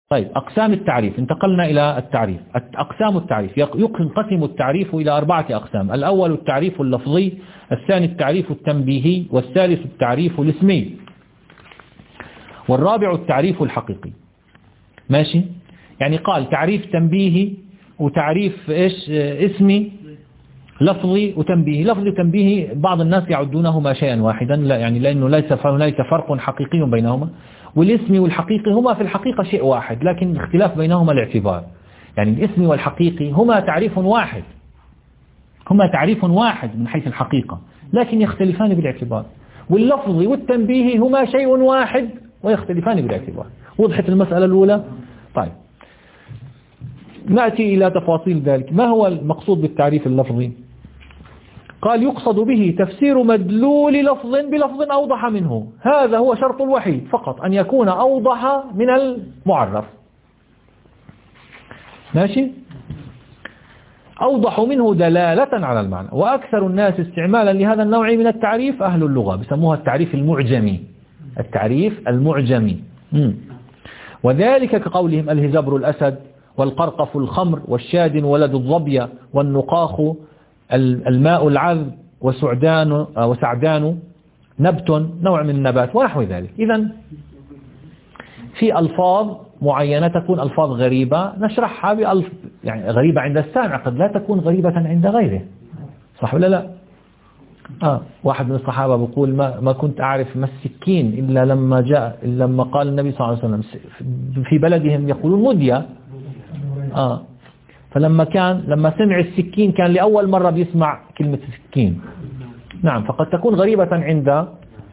طيب أقسام التعريف، انتقلنا إلى التعريف. أقسام التعريف ينقسم التعريف إلى 4 أقسام. الأول التعريف اللفظي، الثاني التعريف التنبيهي، والثالث التعريف الاسمي، والرابع التعريف الحقيقي. ماشي؟ يعني قال تعريف تنبيهي وتعريف اسمي، لفظي وتنبيهي. لفظي وتنبيهي بعض الناس يعدونهما شيئا واحدا، لا يعني لأنه ليس هنالك فرق حقيقي بينهما. والاسم والحقيقي هما في الحقيقة شيء واحد، لكن الاختلاف بينهما الاعتبار. يعني الاسم والحقيقي هما تعريف واحد، هما تعريف واحد من حيث الحقيقة، لكن يختلفان بالاعتبار. واللفظي والتنبيهي هما شيء واحد ويختلفان بالاعتبار. وضحت المسألة الأولى؟ طيب نأتي إلى تفاصيل ذلك. ما هو المقصود بالتعريف اللفظي؟ قال يقصد به تفسير مدلول لفظ بلفظ أوضح منه. هذا هو شرط الوحيد فقط، أن يكون أوضح من المعرف. ماشي؟ أوضح منه دلالة على المعنى. وأكثر الناس استعمالا لهذا النوع من التعريف أهل اللغة، بسموها التعريف المعجمي. التعريف المعجمي. وذلك كقولهم الهزبر الأسد، والقرقف الخمر، والشاد ولد الظبية، والنقاخ الماء العذب، وسعدان نبت نوع من النبات ونحو ذلك. إذن في ألفاظ معينة تكون ألفاظ غريبة نشرحها يعني غريبة عند السامع، قد لا تكون غريبة عند غيره، صح ولا لا؟ واحد من الصحابة بيقول ما كنت أعرف ما السكين إلا لما قال النبي صلى الله عليه وسلم في بلدهم يقولون مدية. لما سمع السكين كان لأول مرة بيسمع كلمة سكين. نعم، فقد تكون غريبة عند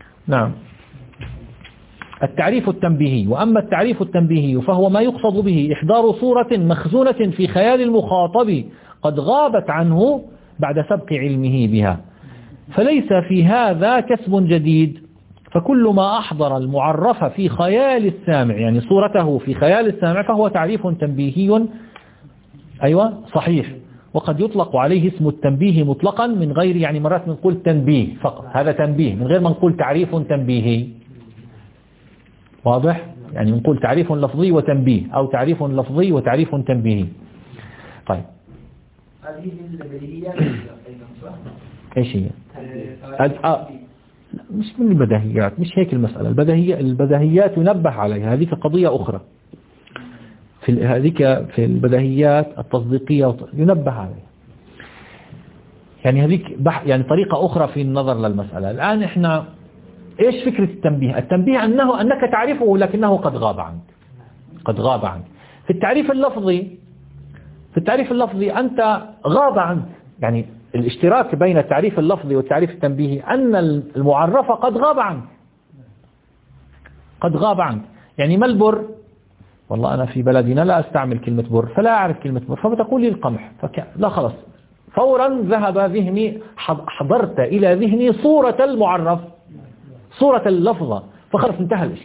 التعريف التنبيهي. وأما التعريف التنبيهي فهو ما يقصد به إحضار صورة مخزونة في خيال المخاطب قد غابت عنه بعد سبق علمه بها، فليس في هذا كسب جديد. فكل ما أحضر المعرف في خيال السامع، يعني صورته في خيال السامع، فهو تعريف تنبيهي صحيح. وقد يطلق عليه اسم التنبيه مطلقا من غير، يعني مرات نقول تنبيه فقط، هذا تنبيه، من غير ما نقول تعريف تنبيهي. واضح؟ يعني نقول تعريف لفظي وتنبيه، أو تعريف لفظي وتعريف تنبيهي. طيب هذه البديهيات ايش هي؟ مش من البديهيات، مش هيك المسألة. البديهيات ينبه عليها، هذه قضية أخرى. في البديهيات التصديقية ينبه عليها، يعني هذيك يعني طريقة أخرى في النظر للمسألة. الآن إحنا إيش فكرة التنبيه؟ التنبيه أنك تعرفه لكنه قد غاب عنك. في التعريف اللفظي أنت غاب عنك، يعني الاشتراك بين التعريف اللفظي والتعريف التنبيهي أن المعرف قد غاب عنك. يعني ما البر؟ والله أنا في بلدنا لا أستعمل كلمة بر، فلا أعرف كلمة بر، فبتقول لي القمح، لا خلاص، فورا ذهب ذهني، حضرت إلى ذهني صورة المعرف، صورة اللفظة، فخلاص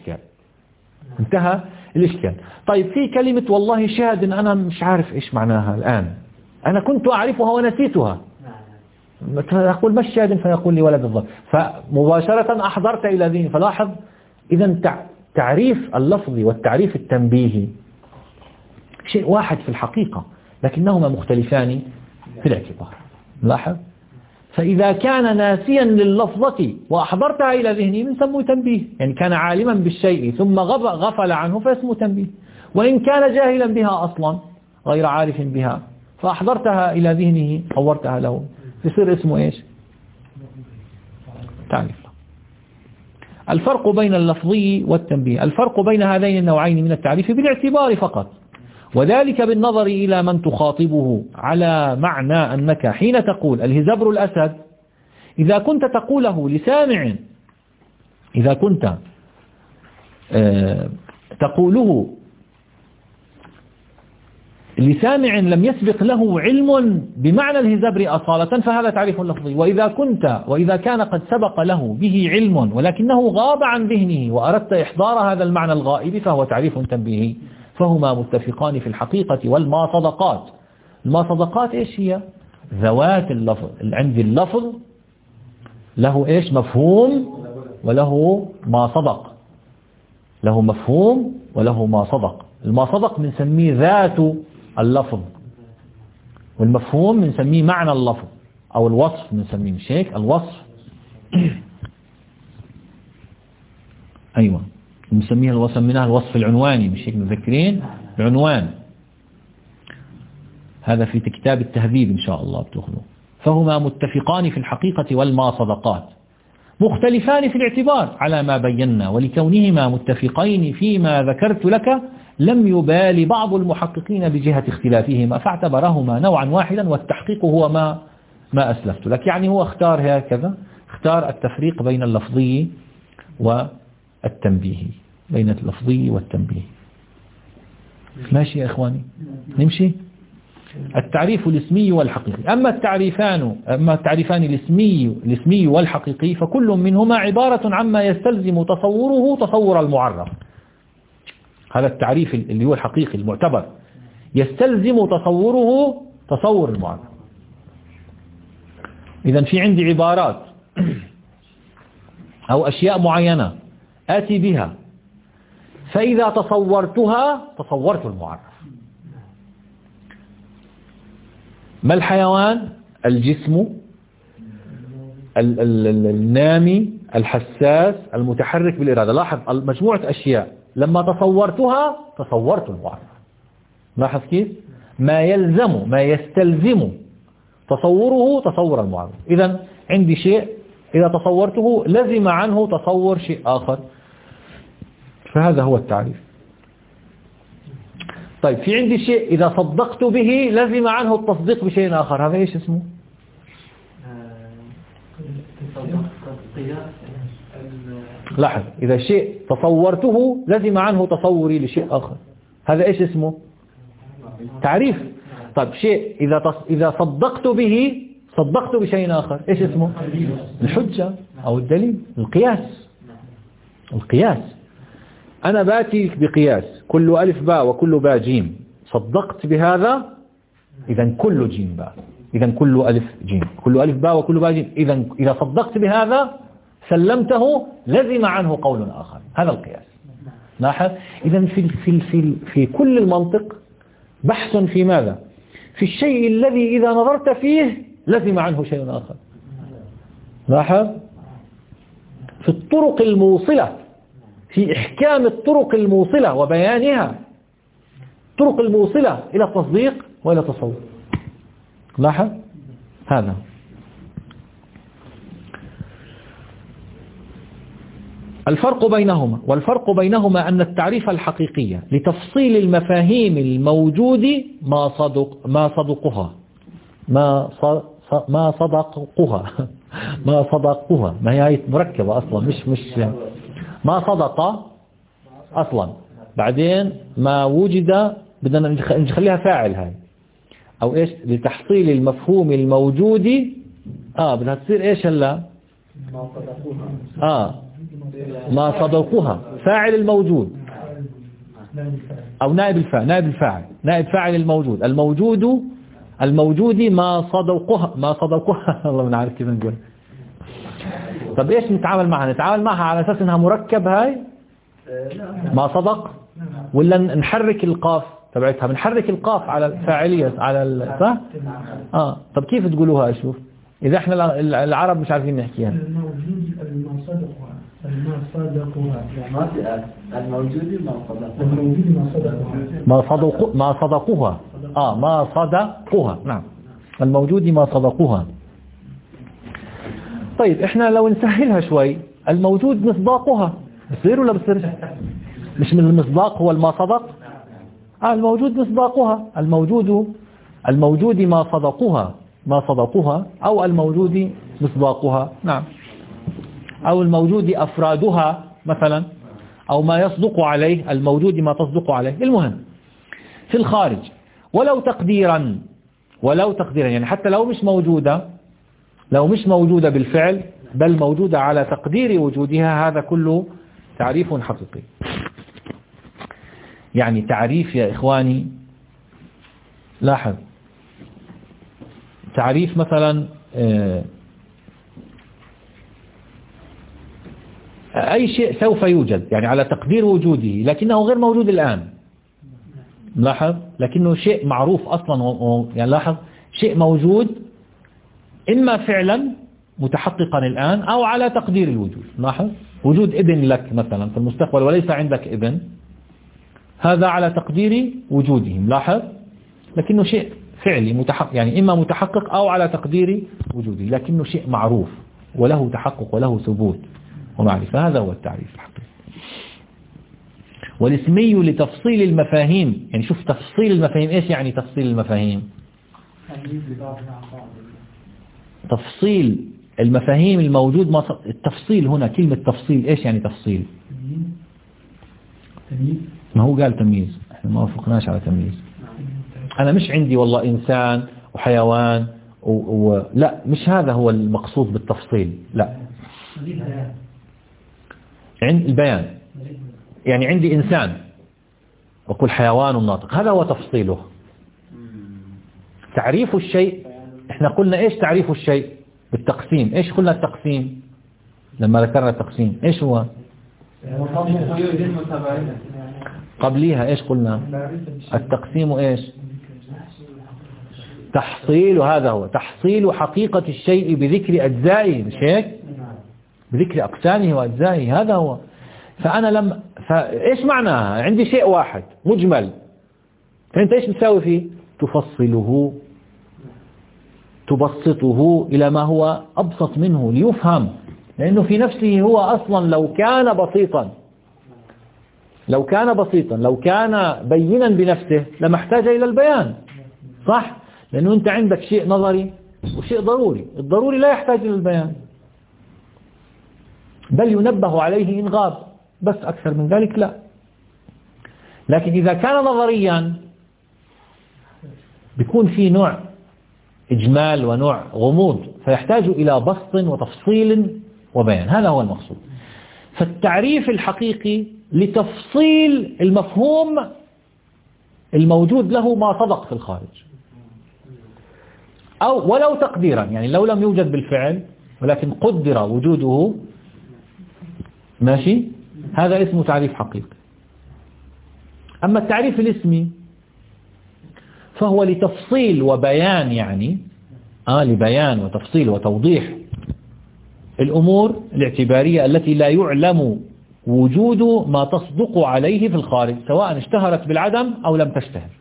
انتهى الإشكال. طيب في كلمة والله شاد، أنا مش عارف إيش معناها الآن، أنا كنت أعرفها ونسيتها، أقول ما الشاد؟ فيقول لي ولد الظبي، فمباشرة أحضرت إلى ذهني. فلاحظ إذن تعريف اللفظي والتعريف التنبيهي شيء واحد في الحقيقة، لكنهما مختلفان في الاعتبار. لاحظ، فإذا كان ناسيا لللفظة وأحضرتها إلى ذهنه بنسميه تنبيه، يعني كان عالما بالشيء ثم غفل عنه فاسمه تنبيه. وإن كان جاهلا بها أصلا غير عارف بها فأحضرتها إلى ذهنه حورتها له، يصير اسمه إيش؟ تعريف. الفرق بين اللفظي والتنبيه، الفرق بين هذين النوعين من التعريف بالاعتبار فقط، وذلك بالنظر إلى من تخاطبه، على معنى أنك حين تقول الهزبر الأسد، إذا كنت تقوله لسامع، إذا كنت تقوله لسامع لم يسبق له علم بمعنى الهزبر أصالة فهذا تعريف لفظي. وإذا كان قد سبق له به علم ولكنه غاب عن ذهنه وأردت إحضار هذا المعنى الغائب فهو تعريف تنبيهي. فهما متفقان في الحقيقة. والماصدقات، الماصدقات إيش هي؟ ذوات اللفظ. عندي اللفظ له إيش؟ مفهوم وله ما صدق، له مفهوم وله ما صدق. ما صدق بنسميه ذات اللفظ، والمفهوم بنسميه معنى اللفظ أو الوصف بنسميه، مش هيك الوصف؟ أيوة بنسميه الوصف، منها الوصف العنواني، مش هيك مذكرين؟ العنوان هذا في كتاب التهذيب إن شاء الله بتأخذوه. فهما متفقان في الحقيقة والما صدقات، مختلفان في الاعتبار على ما بينا، ولكونهما متفقين فيما ذكرت لك لم يبال بعض المحققين بجهة اختلافهما فاعتبرهما نوعا واحدا، والتحقيق هو ما أسلفت لك. يعني هو اختار هكذا، اختار التفريق بين اللفظي والتنبيهي، بين اللفظي والتنبيهي. ماشي يا إخواني؟ نمشي. التعريف الاسمي والحقيقي. أما التعريفان الاسمي والحقيقي فكل منهما عبارة عما يستلزم تصوره تصور المعرف. هذا التعريف اللي هو الحقيقي المعتبر يستلزم تصوره تصور المعرف. إذا في عندي عبارات أو أشياء معينة آتي بها، فإذا تصورتها تصورت المعرف. ما الحيوان؟ الجسم النامي الحساس المتحرك بالإرادة. لاحظ مجموعة أشياء لما تصورتها تصورت المعرف. لاحظ كيف؟ ما يلزم ما يستلزم تصوره تصور المعرف. إذا عندي شيء إذا تصورته لزم عنه تصور شيء آخر، فهذا هو التعريف. طيب في عندي شيء إذا صدقت به لزم عنه التصديق بشيء آخر، هذا إيش اسمه؟ لاحظ إذا شيء تصورته لزم عنه تصوري لشيء آخر، هذا إيش اسمه؟ تعريف. طيب شيء إذا صدقت به صدقت بشيء آخر، إيش اسمه؟ الحجة أو الدليل، القياس. أنا باتي بقياس كل ألف باء وكل باء جيم، صدقت بهذا إذا كل جيم باء، إذا كل ألف جيم، كل ألف باء وكل باء جيم. إذا صدقت بهذا سلمته لزم عنه قول آخر، هذا القياس. لاحظ إذا في كل المنطق بحث في ماذا؟ في الشيء الذي إذا نظرت فيه لزم عنه شيء آخر. لاحظ في الطرق الموصلة، في إحكام الطرق الموصلة وبيانها، الطرق الموصلة إلى التصديق وإلى التصور. لاحظ هذا. والفرق بينهما أن التعريف الحقيقي لتفصيل المفاهيم الموجود ما صدقها ما هي مركبة أصلا، مش ما صدق أصلا، بعدين ما وجد بدنا نخليها فاعل هاي، أو إيش لتحصيل المفهوم الموجود بدها تصير إيش هلا ما صدقها فاعل الموجود أو نائب فاعل الموجود ما صدقها الله من عارف كيف نقول. طب إيش نتعامل معها على أساس إنها مركب هاي ما صدق، ولا نحرك القاف تبعتها؟ بنحرك القاف على الفاعلية على صح؟ طب كيف تقولوها؟ أشوف إذا إحنا العرب مش عارفين نحكيها. ما صدقوها نعم، الموجود ما صدقوها. طيب إحنا لو نسهلها شوي، الموجود مصداقها، بصير ولا بصير؟ مش من المصداق هو ما صدق؟ الموجود مصداقها، الموجود ما صدقوها أو الموجود مصداقها نعم، أو الموجود أفرادها مثلا، أو ما يصدق عليه، الموجود ما تصدق عليه. المهم في الخارج ولو تقديرا يعني حتى لو مش موجودة بالفعل بل موجودة على تقدير وجودها، هذا كله تعريف حقيقي. يعني تعريف يا إخواني، لاحظ تعريف مثلا أي شيء سوف يوجد يعني على تقدير وجوده لكنه غير موجود الآن، لاحظ، لكنه شيء معروف أصلا، يعني لاحظ شيء موجود إما فعلا متحققا الآن أو على تقدير الوجود. لاحظ وجود ابن لك مثلا في المستقبل وليس عندك ابن، هذا على تقدير وجودهم. لاحظ لكنه شيء فعلي متحقق، يعني إما متحقق أو على تقدير وجوده، لكنه شيء معروف وله تحقق وله ثبوت ومعرفة. هذا هو التعريف الحقيقي. والاسمي لتفصيل المفاهيم، يعني شوف تفصيل المفاهيم. إيش يعني تفصيل المفاهيم؟ تفصيل المفاهيم الموجود. التفصيل هنا كلمة تفصيل إيش يعني تفصيل؟ ما هو قال تمييز، احنا ما وافقناش على تمييز. أنا مش عندي والله إنسان وحيوان لا، مش هذا هو المقصود بالتفصيل. لا، عند البيان، يعني عندي إنسان وكل حيوان ناطق، هذا هو تفصيله. تعريف الشيء، احنا قلنا ايش تعريف الشيء؟ بالتقسيم. ايش قلنا التقسيم لما ذكرنا التقسيم؟ ايش هو؟ قبليها ايش قلنا؟ التقسيم ايش؟ تحصيل. هذا هو تحصيل حقيقة الشيء بذكر أجزائه، مش هيك؟ بذكر أقسامه وأجزائه، هذا هو. فأنا فإيش معناها؟ عندي شيء واحد مجمل، فأنت إيش بتساوي فيه؟ تفصله، تبسطه إلى ما هو أبسط منه ليفهم، لأنه في نفسه هو أصلا لو كان بسيطا، لو كان بينا بنفسه لما احتاج إلى البيان، صح؟ لأنه أنت عندك شيء نظري وشيء ضروري. الضروري لا يحتاج إلى البيان، بل ينبه عليه إن غاب، بس أكثر من ذلك لا. لكن إذا كان نظريا بيكون في نوع إجمال ونوع غموض، فيحتاج إلى بسط وتفصيل وبيان. هذا هو المقصود. فالتعريف الحقيقي لتفصيل المفهوم الموجود له ما صدق في الخارج، أو ولو تقديرا، يعني لو لم يوجد بالفعل ولكن قدر وجوده، ماشي، هذا اسمه تعريف حقيقي. أما التعريف الاسمي فهو لتفصيل وبيان، يعني لبيان وتفصيل وتوضيح الأمور الاعتبارية التي لا يعلم وجود ما تصدق عليه في الخارج، سواء اشتهرت بالعدم أو لم تشتهر،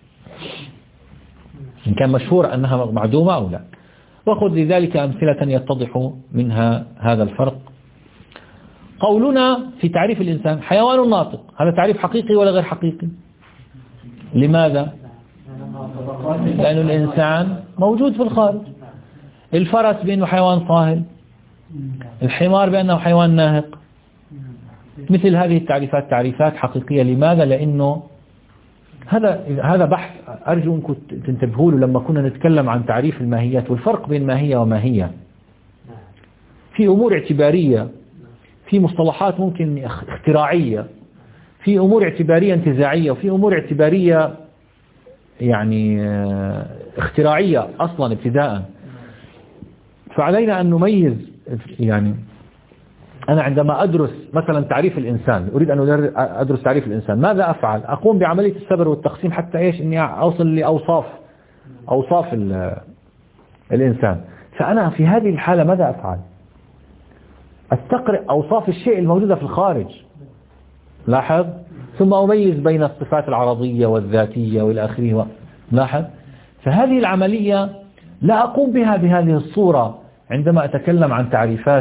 إن كان مشهور أنها معدومة أو لا. وخذ لذلك أمثلة يتضح منها هذا الفرق. قولنا في تعريف الإنسان حيوان ناطق، هذا تعريف حقيقي ولا غير حقيقي؟ لماذا؟ لأن الإنسان موجود في الخارج. الفرس بأنه حيوان صاهل، الحمار بأنه حيوان ناهق. مثل هذه التعريفات تعريفات حقيقية. لماذا؟ لأنه هذا بحث أرجو أنكم تنتبهوا له لما كنا نتكلم عن تعريف الماهيات والفرق بين ماهية وماهية. في أمور اعتبارية، في مصطلحات ممكن اختراعية، في أمور اعتبارية انتزاعية، وفي أمور اعتبارية يعني اختراعية أصلا ابتداء. فعلينا أن نميز. يعني أنا عندما أدرس مثلا تعريف الإنسان، أريد أن أدرس تعريف الإنسان، ماذا أفعل؟ أقوم بعملية السبر والتقسيم حتى إيش؟ إني أوصل لأوصاف الإنسان. فأنا في هذه الحالة ماذا أفعل؟ أستقرئ أوصاف الشيء الموجودة في الخارج، لاحظ، ثم أميز بين الصفات العرضية والذاتية والى آخره. لاحظ، فهذه العملية لا أقوم بها بهذه الصورة عندما أتكلم عن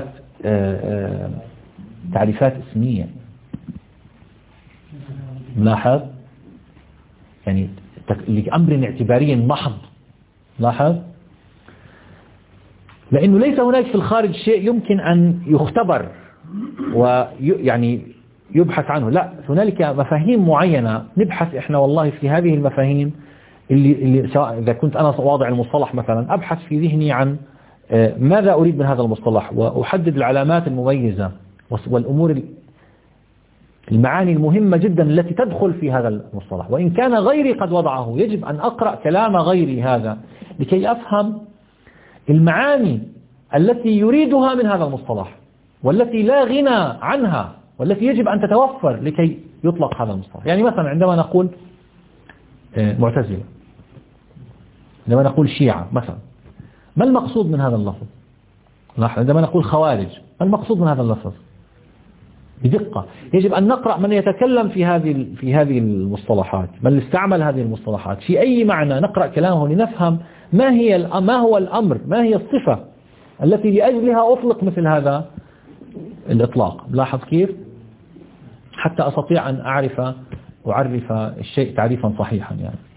تعريفات اسمية. لاحظ، يعني لأمر اعتباري محض. لاحظ، لأنه ليس هناك في الخارج شيء يمكن أن يختبر ويعني يبحث عنه، لا، هنالك مفاهيم معينة نبحث إحنا والله في هذه المفاهيم اللي سواء إذا كنت أنا واضع المصطلح مثلا، أبحث في ذهني عن ماذا أريد من هذا المصطلح، وأحدد العلامات المميزة والأمور المعاني المهمة جدا التي تدخل في هذا المصطلح. وإن كان غيري قد وضعه، يجب أن أقرأ كلام غيري هذا لكي أفهم المعاني التي يريدها من هذا المصطلح، والتي لا غنى عنها، والتي يجب أن تتوفر لكي يطلق هذا المصطلح. يعني مثلا عندما نقول معتزلة، عندما نقول شيعة مثلا ما المقصود من هذا اللفظ؟ عندما نقول خوارج ما المقصود من هذا اللفظ؟ بدقة يجب أن نقرأ من يتكلم في هذه المصطلحات، من استعمل هذه المصطلحات في أي معنى، نقرأ كلامه لنفهم ما هو الأمر، ما هي الصفة التي لأجلها أطلق مثل هذا الإطلاق. لاحظ كيف؟ حتى أستطيع أن أعرف الشيء تعريفا صحيحا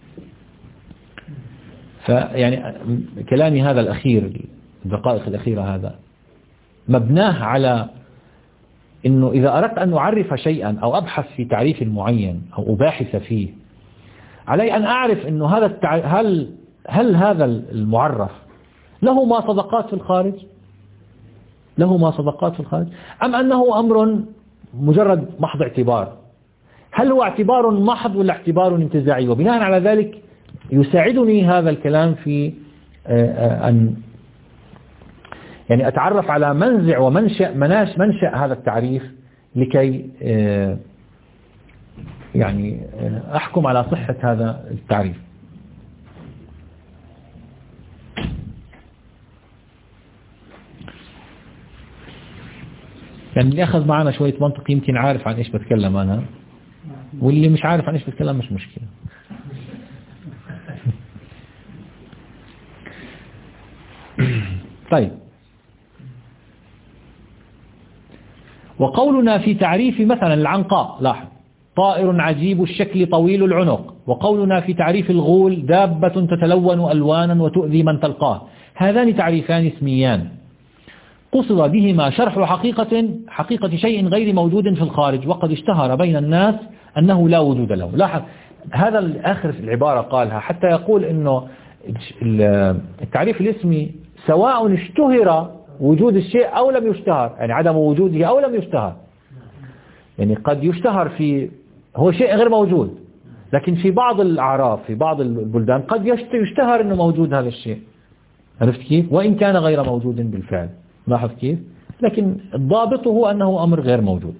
فيعني كلامي هذا الأخير، الدقائق الأخيرة هذا مبناه على إنه إذا أردت أن أعرف شيئا أو أبحث في تعريف معين أو أباحث فيه، علي أن أعرف إنه هل هذا المعرف له ما صدقات في الخارج؟ أم أنه أمر مجرد محض اعتبار؟ هل هو اعتبار محض ولا اعتبار انتزاعي؟ وبناء على ذلك يساعدني هذا الكلام في أن يعني أتعرف على منزع منشأ هذا التعريف لكي يعني أحكم على صحة هذا التعريف. يعني اللي أخذ معنا شوية منطق يمكن عارف عن إيش بتكلم أنا، واللي مش عارف عن إيش بتكلم مش مشكلة. طيب، وقولنا في تعريف مثلا العنقاء، لاحظ، طائر عجيب الشكل طويل العنق. وقولنا في تعريف الغول دابة تتلون ألوانا وتؤذي من تلقاه. هذان تعريفان اسميان قصد بهما شرح حقيقة شيء غير موجود في الخارج، وقد اشتهر بين الناس أنه لا وجود له. لاحظ هذا آخر العبارة قالها حتى يقول إنه التعريف الاسمي سواء اشتهر وجود الشيء أو لم يشتهر، يعني عدم وجوده أو لم يشتهر. يعني قد يشتهر هو شيء غير موجود، لكن في بعض الأعراف في بعض البلدان قد يشتهر أنه موجود هذا الشيء. عرفت كيف؟ وإن كان غير موجود بالفعل. لاحظ كيف؟ لكن الضابط هو أنه أمر غير موجود،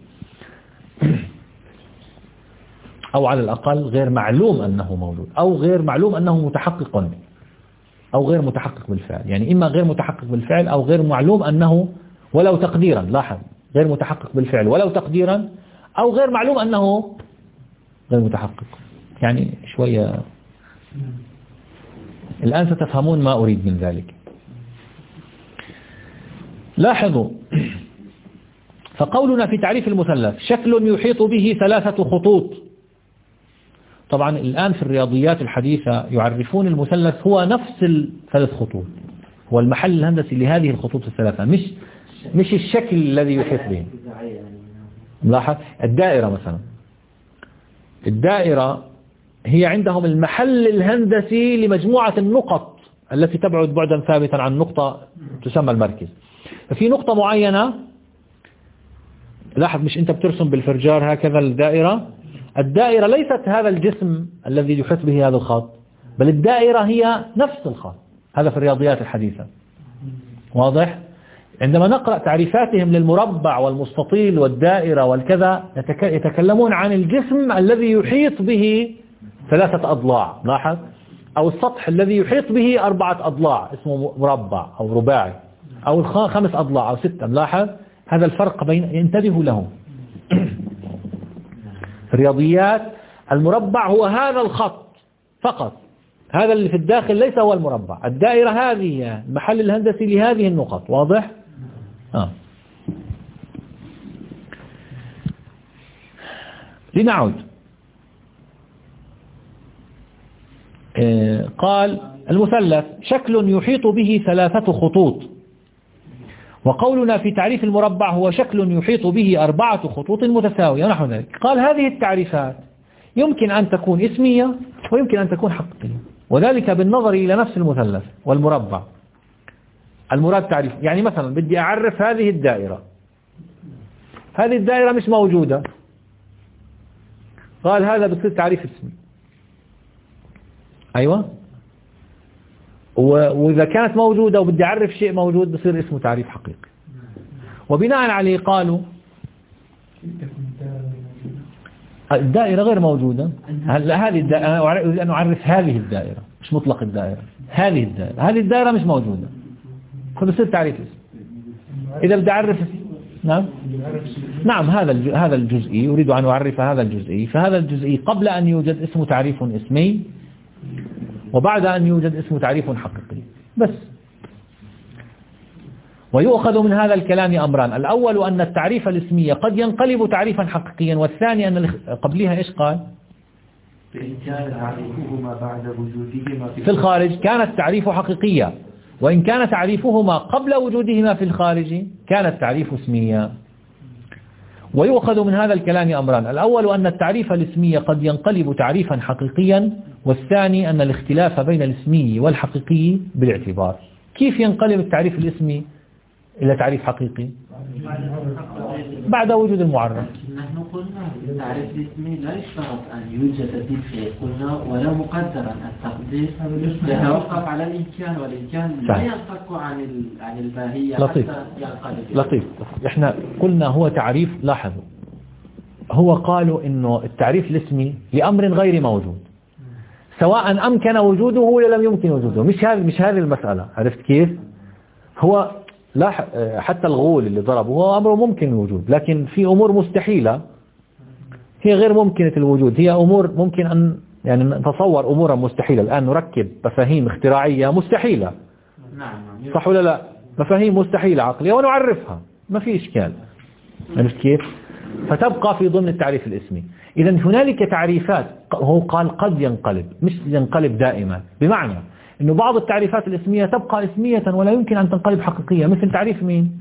أو على الأقل غير معلوم أنه موجود، أو غير معلوم أنه متحقق، أو غير متحقق بالفعل. يعني إما غير متحقق بالفعل أو غير معلوم أنه ولو تقديرا. لاحظ، غير متحقق بالفعل ولو تقديرا، أو غير معلوم أنه غير متحقق. يعني شوية الآن ستفهمون ما أريد من ذلك. لاحظوا، فقولنا في تعريف المثلث شكل يحيط به 3 خطوط. طبعا الآن في الرياضيات الحديثة يعرفون المثلث هو نفس ال3 خطوط، هو المحل الهندسي لهذه الخطوط ال3، مش الشكل الذي يحيط به. ملاحظ الدائرة مثلا، الدائرة هي عندهم المحل الهندسي لمجموعة النقط التي تبعد بعدا ثابتا عن نقطة تسمى المركز. ففي نقطة معينة، لاحظ مش أنت بترسم بالفرجار هكذا الدائرة ليست هذا الجسم الذي يحيط به هذا الخط، بل الدائرة هي نفس الخط. هذا في الرياضيات الحديثة. واضح؟ عندما نقرأ تعريفاتهم للمربع والمستطيل والدائرة والكذا يتكلمون عن الجسم الذي يحيط به 3 أضلاع. لاحظ، أو السطح الذي يحيط به 4 أضلاع اسمه مربع أو رباعي، أو 5 أضلاع أو 6. لاحظ هذا الفرق بين، انتبهوا له. في الرياضيات المربع هو هذا الخط فقط، هذا اللي في الداخل ليس هو المربع. الدائرة هذه المحل الهندسي لهذه النقط. واضح؟ لنعود. قال المثلث شكل يحيط به 3 خطوط. وقولنا في تعريف المربع هو شكل يحيط به 4 خطوط متساوية نحو ذلك. قال هذه التعريفات يمكن أن تكون اسمية ويمكن أن تكون حقيقية، وذلك بالنظر إلى نفس المثلث والمربع. المراد تعريف، يعني مثلا بدي أعرف هذه الدائرة، هذه الدائرة مش موجودة، قال هذا بصير تعريف اسمي. أيوة، وإذا كانت موجودة وبدي أعرف شيء موجود بصير اسمه تعريف حقيقي. وبناء عليه قالوا الدائرة غير موجودة. هلا هذه الدائرة أنا أريد أن أعرف هذه الدائرة، مش مطلق الدائرة. هذه الدائرة مش موجودة. كل صير تعريف اسم. إذا بدي أعرف نعم هذا الجزئي أريد أن أعرف هذا الجزئي، فهذا الجزئي قبل أن يوجد اسم تعريف اسمي، وبعد أن يوجد اسم تعريف حقيقي بس. ويؤخذ من هذا الكلام أمران: الأول أن التعريف الاسمي قد ينقلب تعريفا حقيقيا، والثاني أن قبلها إيش قال؟ فإن كان تعريفهما بعد وجودهما في الخارج كان التعريف حقيقيا، وإن كان تعريفهما قبل وجودهما في الخارج كان التعريف اسميا. ويؤخذ من هذا الكلام أمران: الأول أن التعريف الاسمي قد ينقلب تعريفا حقيقيا، والثاني أن الاختلاف بين الاسمي والحقيقي بالاعتبار. كيف ينقلب التعريف الاسمي إلى تعريف حقيقي؟ بعد وجود المعرف. نحن قلنا التعريف الاسمي لا يشترط أن يوجد بالفعل، قلنا ولا مقدرا التقدير يتوقف على الإمكان، والإمكان لا ينفك عن الباهية لطيف. حتى ينقلب. لطيف. احنا قلنا هو تعريف، لاحظوا هو قالوا إنه التعريف الاسمي لأمر غير موجود، سواء أمكن وجوده ولا لم يمكن وجوده. مش هذه المسألة. عرفت كيف؟ هو لا حتى الغول اللي ضربه هو أمره ممكن الوجود، لكن في أمور مستحيلة هي غير ممكنة الوجود. هي أمور ممكن أن يعني نتصور أمورا مستحيلة. الآن نركب مفاهيم اختراعية مستحيلة، صح ولا لا؟ مفاهيم مستحيلة عقلية ونعرفها، ما في إشكال. عرفت كيف؟ فتبقى في ضمن التعريف الاسمي. إذا هنالك تعريفات هو قال قد ينقلب، مش ينقلب دائما، بمعنى إنه بعض التعريفات الاسمية تبقى اسمية ولا يمكن أن تنقلب حقيقية. مثل تعريف مين؟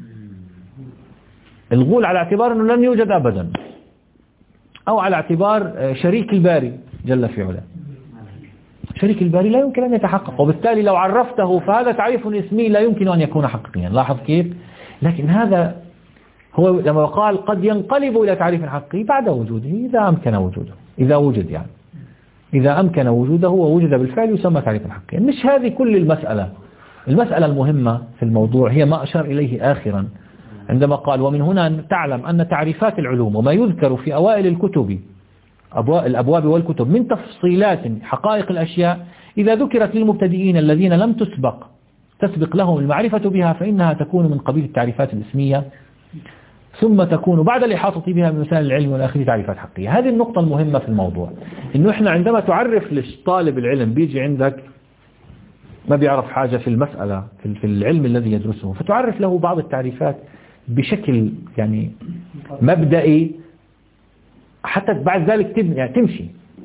الغول على اعتبار أنه لن يوجد أبدا، أو على اعتبار شريك الباري جل في علاه. شريك الباري لا يمكن أن يتحقق، وبالتالي لو عرفته فهذا تعريف اسمي لا يمكن أن يكون حقيقيا. لاحظ كيف؟ لكن هذا هو لما قال قد ينقلب إلى تعريف حقيقي بعد وجوده، إذا أمكن وجوده، إذا وجد يعني إذا أمكن وجوده ووجد بالفعل يسمى تعريفا حقيقيا. مش هذه كل المسألة. المسألة المهمة في الموضوع هي ما أشار إليه آخرا عندما قال: ومن هنا تعلم أن تعريفات العلوم وما يذكر في أوائل الكتب الأبواب والكتب من تفصيلات حقائق الأشياء إذا ذكرت للمبتدئين الذين لم تسبق لهم المعرفة بها فإنها تكون من قبيل التعريفات الاسمية، ثم تكون بعد الإحاطة بها من مسائل العلم والآخر تعريفات حقيقية. هذه النقطة المهمة في الموضوع، إنه إحنا عندما تعرف لطالب العلم بيجي عندك ما بيعرف حاجة في المسألة في العلم الذي يدرسه، فتعرف له بعض التعريفات بشكل يعني مبدئي حتى بعد ذلك يعني تمشي.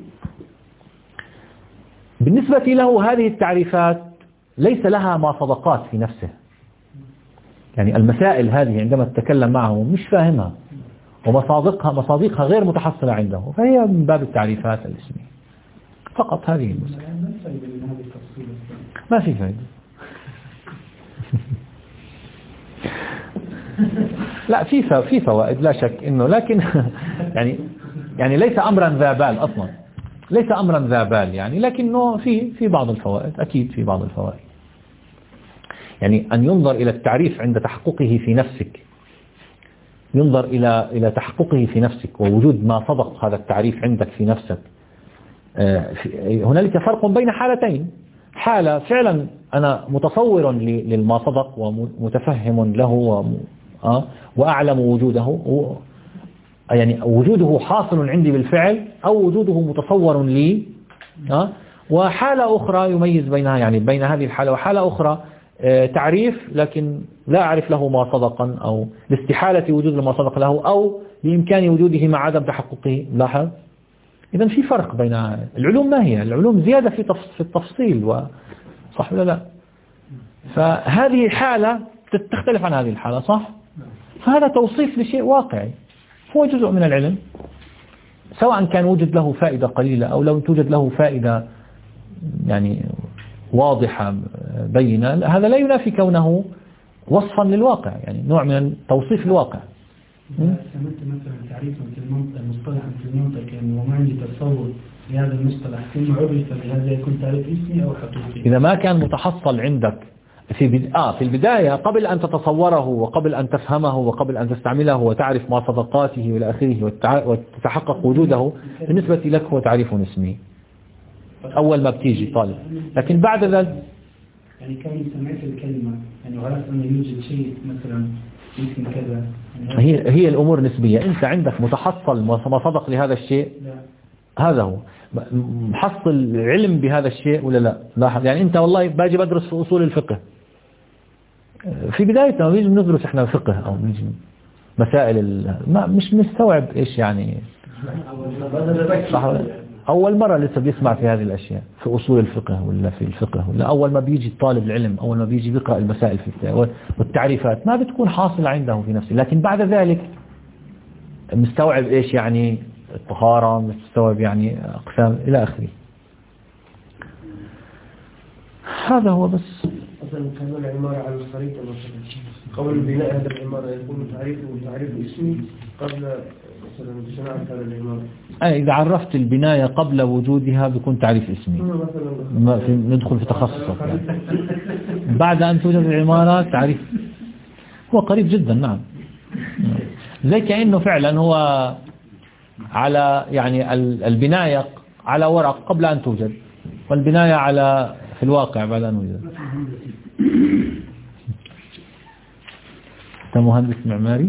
بالنسبة له هذه التعريفات ليس لها مصادقات في نفسه، يعني المسائل هذه عندما تتكلم معه مش فاهمها، ومصادقها غير متحصلة عنده، فهي من باب التعريفات الاسمية فقط. هذه المسألة ما في فائدة. لا في فوائد لا شك انه، لكن يعني ليس امرا ذا بال اصلا، ليس امرا ذا بال يعني، لكنه في بعض الفوائد، اكيد في بعض الفوائد. يعني أن ينظر إلى التعريف عند تحققه في نفسك، ينظر إلى تحققه في نفسك ووجود ما صدق هذا التعريف عندك في نفسك. هنالك فرق بين حالتين: حالة فعلا أنا متصور لما صدق ومتفهم له وأعلم وجوده، يعني وجوده حاصل عندي بالفعل أو وجوده متصور لي، وحالة أخرى يميز بينها، يعني بين هذه الحالة وحالة أخرى تعريف لكن لا أعرف له ما صدقا، أو لاستحالة وجود ما صدق له، أو بإمكان وجوده مع عدم تحققه. لاحظ؟ إذن في فرق بين العلوم. ما هي العلوم؟ زيادة في التفصيل، صح ولا لا؟ فهذه حالة تختلف عن هذه الحالة، صح؟ فهذا توصيف لشيء واقعي، هو جزء من العلم، سواء كان وجد له فائدة قليلة أو لو توجد له فائدة يعني واضحة بينة، هذا لا ينافي كونه وصفا للواقع، يعني نوع من توصيف الواقع. سمعت مثلا تعريفا في المصطلح في المنطق يعني وما عندي تصور لهذا المصطلح ثم عرف بهذا يكون تعريف اسمي أو حقيقي. إذا ما كان متحصل عندك في البداية قبل أن تتصوره وقبل أن تفهمه وقبل أن تستعمله وتعرف مواصفاته وإلى آخره وتتحقق وجوده، بالنسبة لك هو تعريف اسمي أول ما بتيجي طالب. لكن بعد ذلك يعني كوني سمعت الكلمة يعني وعرفت أن يوجد شيء مثلا اسم كذا هي الأمور نسبية. أنت عندك متحصل ما صدق لهذا الشيء؟ لا. هذا هو محصل علم بهذا الشيء ولا لا؟ لاحظ يعني أنت والله باجي بدرس في أصول الفقه، في بدايتنا نيجي ندرس احنا فقه أو نيجي مسائل مش مستوعب إيش يعني أول مرة لسه بيسمع في هذه الأشياء في أصول الفقه ولا في الفقه، ولا أول ما بيجي طالب العلم أول ما بيجي بيقرأ المسائل في والتعريفات ما بتكون حاصلة عنده في نفسه. لكن بعد ذلك مستوعب إيش يعني الطهارة، مستوعب يعني أقسام إلى آخره. هذا هو بس. مثلا كان العمارة على الخريطة مثلا قبل بناء هذه العمارة يكون تعريف اسمي قبل مثلا صناعة هذه العمارة. إذا عرفت البناية قبل وجودها بيكون تعريف اسمي، ما في ندخل في تخصص يعني. بعد أن توجد العمارة تعريف هو قريب جدا. نعم زي كأنه فعلا هو على يعني البناية على ورق قبل أن توجد، والبناية على في الواقع بعد أن وجد. أنت مهندس معماري؟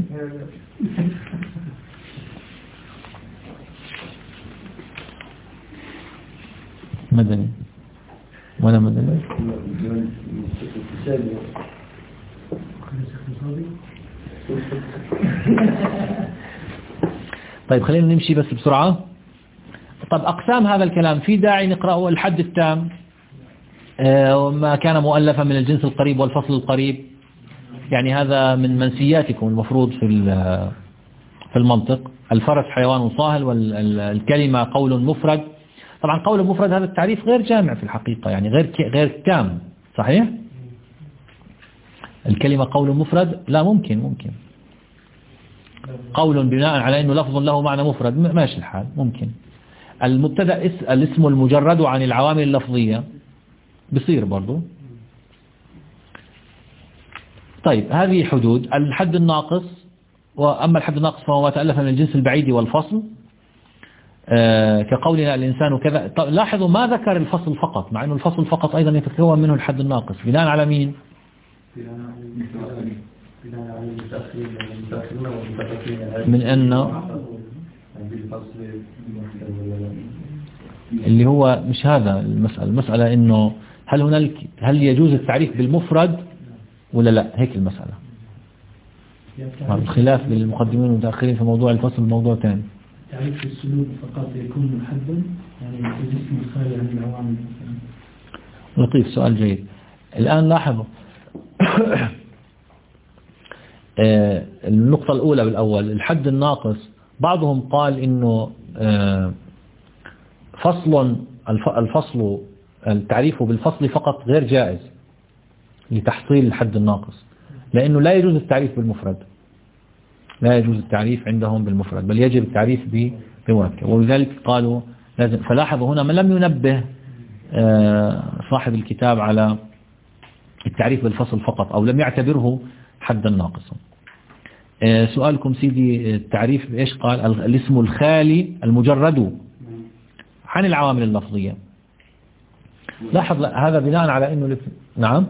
مدني وأنا مدني. طيب خلينا نمشي بس بسرعة. طب أقسام هذا الكلام في داعي نقرأه. الحد التام وما كان مؤلفا من الجنس القريب والفصل القريب، يعني هذا من منسياتكم المفروض في المنطق. الفرس حيوان صاهل، والكلمة قول مفرد. طبعا قول مفرد هذا التعريف غير جامع في الحقيقة، يعني غير تام. صحيح؟ الكلمة قول مفرد لا ممكن قول بناء على أنه لفظ له معنى مفرد ماشي الحال ممكن. المبتدأ الاسم المجرد عن العوامل اللفظية بصير برضو. طيب هذه حدود الحد الناقص. وأما الحد الناقص فهو ما تألف من الجنس البعيد والفصل، كقولنا الإنسان كذا. لاحظوا ما ذكر الفصل فقط، مع أنه الفصل فقط أيضا يتكون منه الحد الناقص. بناء على مين؟ من أنه اللي هو مش هذا المسألة إنه هل يجوز التعريف بالمفرد ولا لا؟ هيك المسألة. الخلاف للمقدمين والمتأخرين في موضوع الفصل موضوع ثاني. تعريف السلوك فقط يكون محدد يعني الجسم الخالي عن العوامل. لطيف، سؤال جيد. الآن لاحظوا النقطة الأولى بالأول الحد الناقص. بعضهم قال إنه الفصل التعريف بالفصل فقط غير جائز لتحصيل الحد الناقص، لأنه لا يجوز التعريف بالمفرد، لا يجوز التعريف عندهم بالمفرد، بل يجب التعريف بمركب. ولذلك قالوا لازم. فلاحظوا هنا من لم ينبه صاحب الكتاب على التعريف بالفصل فقط، أو لم يعتبره حدا ناقصا. سؤالكم سيدي التعريف بإيش قال؟ الاسم الخالي المجرد عن العوامل اللفظية. لاحظ هذا بناء على أنه نعم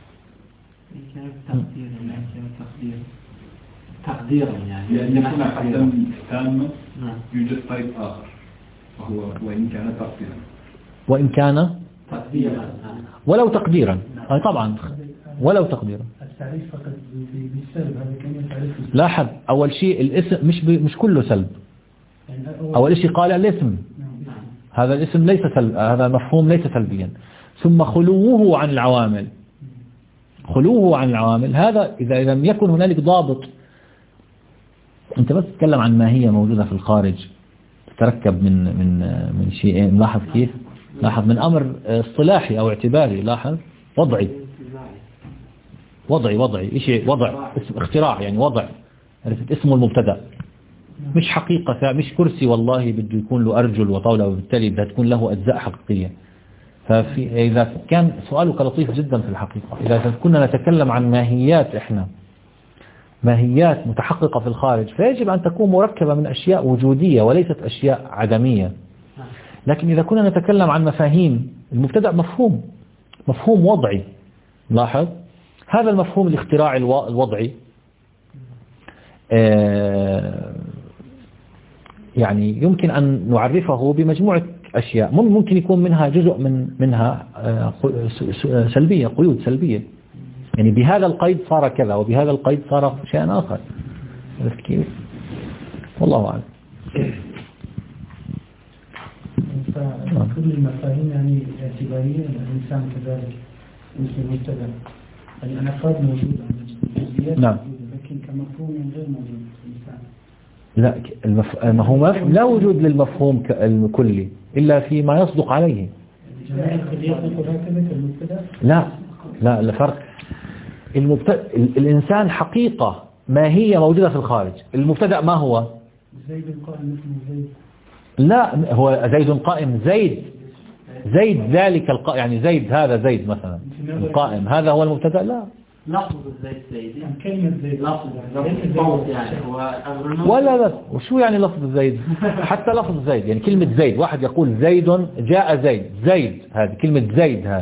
تقديرا يعني يكون حدا تاما يوجد طيب آخر وهو وإن كان تقديرا ولو تقديرا. طبعا ولو تقديرا. التعريف فقط بالسلب هذا كان تعريف. لاحظ أول شيء الاسم مش كله سلب. أول شيء قال الاسم، هذا الاسم ليس سلب، هذا مفهوم ليس سلبيا. ثم خلوه عن العوامل، خلوه عن العوامل هذا إذا لم يكن هنالك ضابط. أنت بس تتكلم عن ماهية موجودة في الخارج تتركب من شيئين. لاحظ كيف؟ لاحظ من أمر اصطلاحي أو اعتباري. لاحظ وضعي شيء وضع اسم اختراع، يعني وضع عرفت اسمه المبتدأ، مش حقيقة، مش كرسي والله بده يكون له أرجل وطاولة وبالتالي بدها تكون له أجزاء حقيقية. إذا كان سؤالك لطيف جدا في الحقيقة، إذا كنا نتكلم عن ماهيات إحنا ماهيات متحققة في الخارج، فيجب أن تكون مركبة من أشياء وجودية وليست أشياء عدمية. لكن إذا كنا نتكلم عن مفاهيم، المبتدأ مفهوم وضعي. لاحظ هذا المفهوم الاختراعي الوضعي يعني يمكن أن نعرفه بمجموعة أشياء، ممكن يكون منها جزء منها سلبية، قيود سلبية، يعني بهذا القيد صار كذا وبهذا القيد صار شيء آخر. عرفت كيف؟ والله أعلم. كل المفاهيم يعني اعتبارية الإنسان كذلك مثل المبتدأ، الأنفاذ موجودة، الجزئيات نعم، لكن كمفهوم غير موجود في الإنسان. لا ما هو لا وجود للمفهوم الكلي إلا فيما يصدق عليه. لا الفرق. الإنسان حقيقة ما هي موجودة في الخارج. المبتدأ ما هو؟ زيد قائم مثل زيد. لا، هو زيد قائم. زيد ذلك القائم، يعني زيد هذا زيد مثلا القائم، هذا هو المبتدأ. لا، لفظ زيد كلمة زيد لفظ يعني هو ولا وشو يعني لفظ زيد؟ حتى لفظ زيد يعني كلمة زيد، واحد يقول زيد جاء زيد هذه كلمة زيد هذه،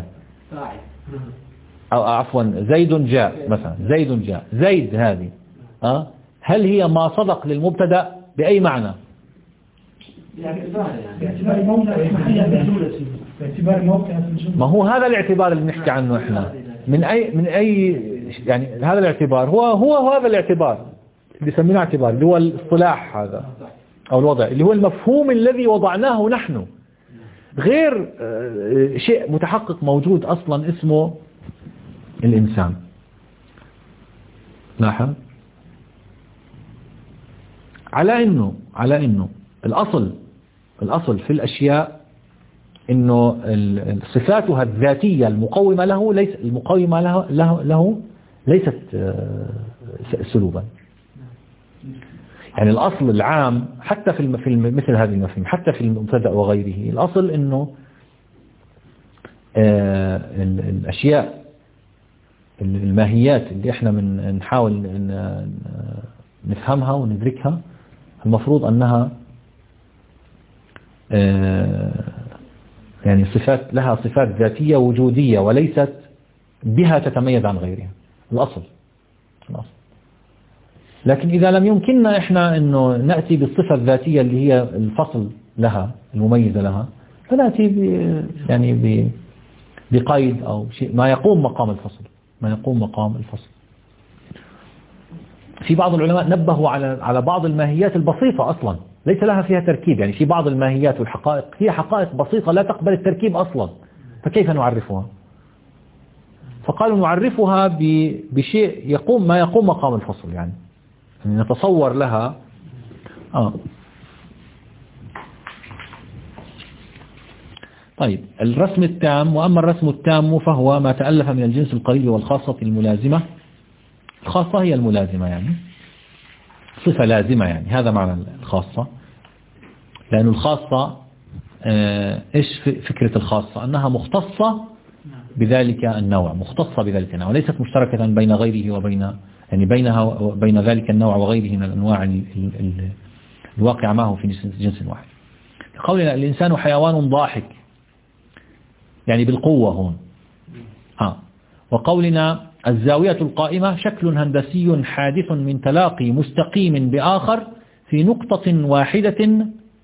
أو عفوا زيد جاء مثلا، زيد هذه هل هي ما صدق للمبتدأ بأي معنى؟ باعتبار موقع في الجملة. ما هو هذا الاعتبار اللي بنحكي عنه احنا من أي يعني هذا الاعتبار هو هذا الاعتبار اللي سميناه اعتبار، اللي هو الاصطلاح هذا أو الوضع، اللي هو المفهوم الذي وضعناه نحن، غير شيء متحقق موجود أصلا اسمه الإنسان. لاحظ على إنه الأصل في الأشياء إنه صفاتها الذاتية المقومة له ليست سلوبا. يعني الأصل العام حتى في مثل هذه المفاهيم، حتى في المبتدأ وغيره، الأصل إنه الأشياء الماهيات اللي احنا نحاول نفهمها وندركها، المفروض أنها يعني لها صفات ذاتية وجودية وليست بها تتميز عن غيرها. الأصل. لكن إذا لم يمكننا إحنا أنه نأتي بالصفة الذاتية اللي هي الفصل لها المميزة لها، فنأتي يعني بقيد أو شيء ما يقوم مقام الفصل. في بعض العلماء نبهوا على بعض الماهيات البسيطة أصلا ليس لها فيها تركيب، يعني في بعض الماهيات والحقائق هي حقائق بسيطة لا تقبل التركيب أصلا، فكيف نعرفها؟ فقالوا نعرفها بشيء ما يقوم مقام الفصل، يعني نتصور لها طيب الرسم التام. وأما الرسم التام فهو ما تألف من الجنس القريب والخاصة الملازمة. الخاصة هي الملازمة، يعني صفة لازمة، يعني هذا معنى الخاصة. لأن الخاصة إيش فكرة الخاصة؟ أنها مختصة بذلك النوع، ليست مشتركة بين غيره وبين، يعني بينها وبين ذلك النوع وغيره من الأنواع الواقع معه في جنس واحد. قولنا الإنسان حيوان ضاحك، يعني بالقوة هون. وقولنا الزاوية القائمة شكل هندسي حادث من تلاقي مستقيم بآخر في نقطة واحدة.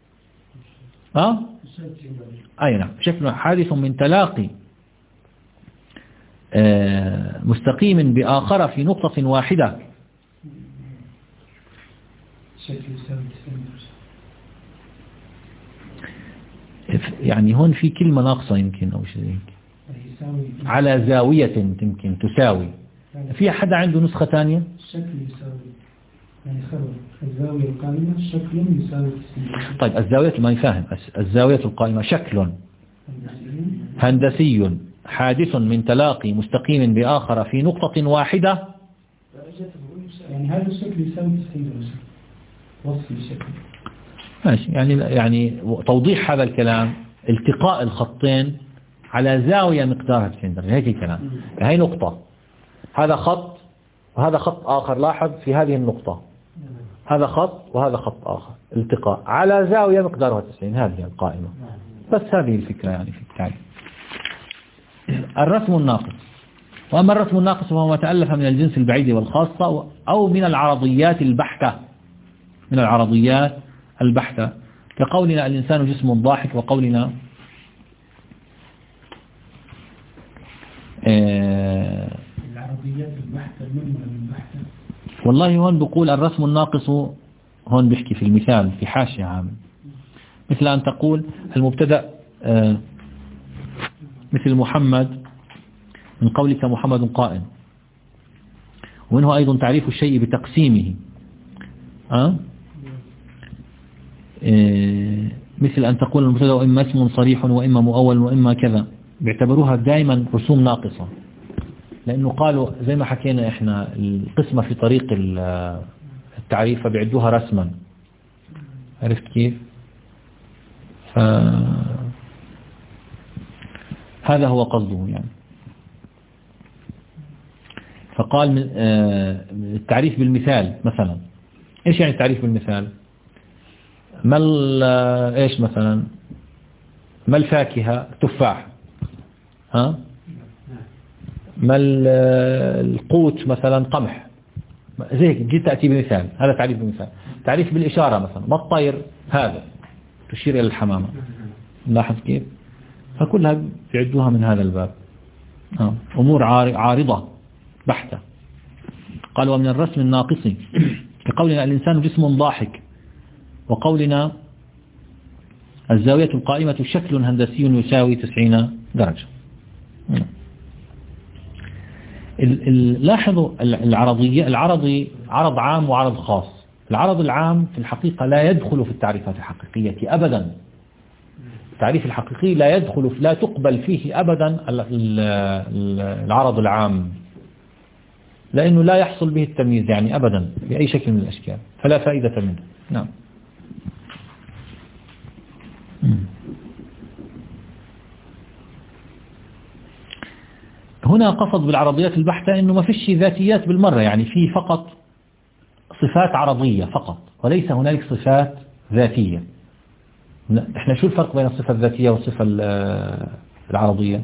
أي نعم، شكل حادث من تلاقي مستقيم بآخر في نقطة واحدة. يعني هون في كلمة ناقصة يمكن أو شيء هيك. على زاوية يمكن تساوي. في حدا عنده نسخة ثانية؟ الشكل يساوي، يعني خبر الزاوية القائمة شكل يساوي. طيب الزاوية ما يفهم. الزاوية القائمة شكل هندسي حادث من تلاقي مستقيم بآخر في نقطة واحدة. يعني هذا الشكل يساوي 90 درجة وصف الشكل. ماشي، يعني توضيح هذا الكلام التقاء الخطين على زاوية مقدارها 90 درجة، هيك الكلام. هاي نقطة، هذا خط وهذا خط آخر، لاحظ في هذه النقطة هذا خط وهذا خط آخر التقاء على زاوية مقدارها 90، هذه القائمة. بس هذه الفكرة يعني في التعريف. الرسم الناقص. وأما الرسم الناقص فهو ما تألف من الجنس البعيد والخاصة أو من العرضيات البحتة، من العرضيات البحتة، كقولنا الإنسان جسم ضاحك، وقولنا العرضيات البحتة البحتة. والله هون بقول الرسم الناقص، هون بيحكي في المثال في حاشية عام، مثل أن تقول المبتدأ مثل محمد، من قولك محمد قائم، ومنه أيضا تعريف الشيء بتقسيمه، مثل أن تقول المبتدأ إما اسم صريح وإما مؤول وإما كذا، بيعتبروها دائما رسوم ناقصة، لأنه قالوا زي ما حكينا إحنا القسمة في طريق التعريف فبيعدوها رسما، عرفت كيف؟ هذا هو قصده يعني. فقال التعريف بالمثال مثلا، إيش يعني التعريف بالمثال؟ ما إيش مثلا؟ ما الفاكهة؟ تفاح. ها؟ ما القوت مثلا؟ قمح. زي هيك جيت تأتي بمثال، هذا تعريف بالمثال. تعريف بالإشارة مثلا، ما الطير؟ هذا، تشير إلى الحمامة. لاحظ كيف؟ فكلها بيعدوها من هذا الباب، أمور عارضة بحتة. قال ومن الرسم الناقص كقولنا الإنسان جسم ضاحك، وقولنا الزاوية القائمة شكل هندسي يساوي 90 درجة. لاحظوا العرضي عرض عام وعرض خاص. العرض العام في الحقيقة لا يدخل في التعريفات الحقيقية أبدا. التعريف الحقيقي لا تقبل فيه أبدا العرض العام، لأنه لا يحصل به التمييز يعني أبدا بأي شكل من الأشكال، فلا فائدة منه. نعم. هنا قصد بالعرضيات البحتة إنه ما فيش ذاتيات بالمرة، يعني في فقط صفات عرضية فقط، وليس هنالك صفات ذاتية. احنا شو الفرق بين الصفة الذاتية والصفة العرضية؟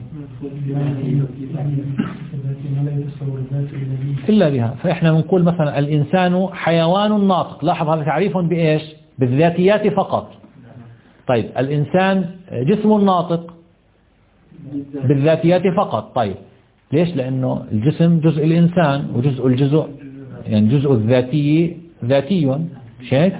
إلا بها. فإحنا بنقول مثلا الإنسان حيوان ناطق، لاحظ هذا تعريف بإيش؟ بالذاتيات فقط. طيب الإنسان جسم ناطق بالذاتيات فقط. طيب ليش؟ لأنه الجسم جزء الإنسان، وجزء الجزء يعني جزء الذاتي ذاتي، شيء.